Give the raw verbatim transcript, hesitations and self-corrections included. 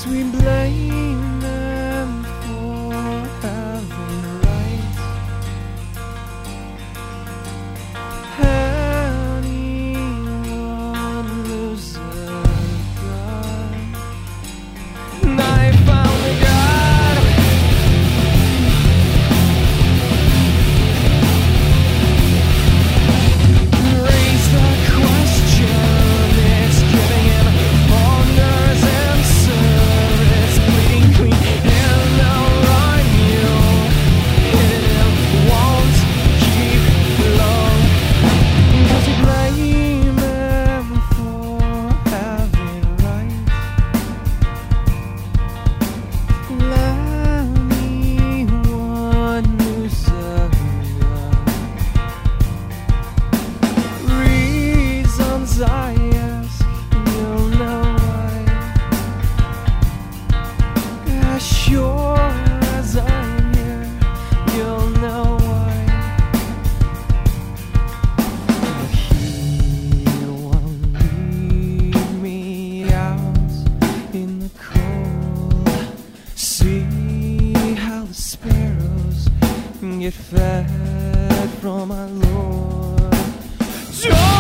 we blame them for having rights. Anyone lose a gun? And I found a God. Raise the question. It's giving him honors and service, bleeding clean in the right mule. Hitting him won't keep long. Cause we blame him for having rights. Anyone who's a gun. Reasons I ask, you'll know why. As sure as I'm here, you'll know why. But he won't leave me out in the cold. See how the sparrows get fed from my Lord.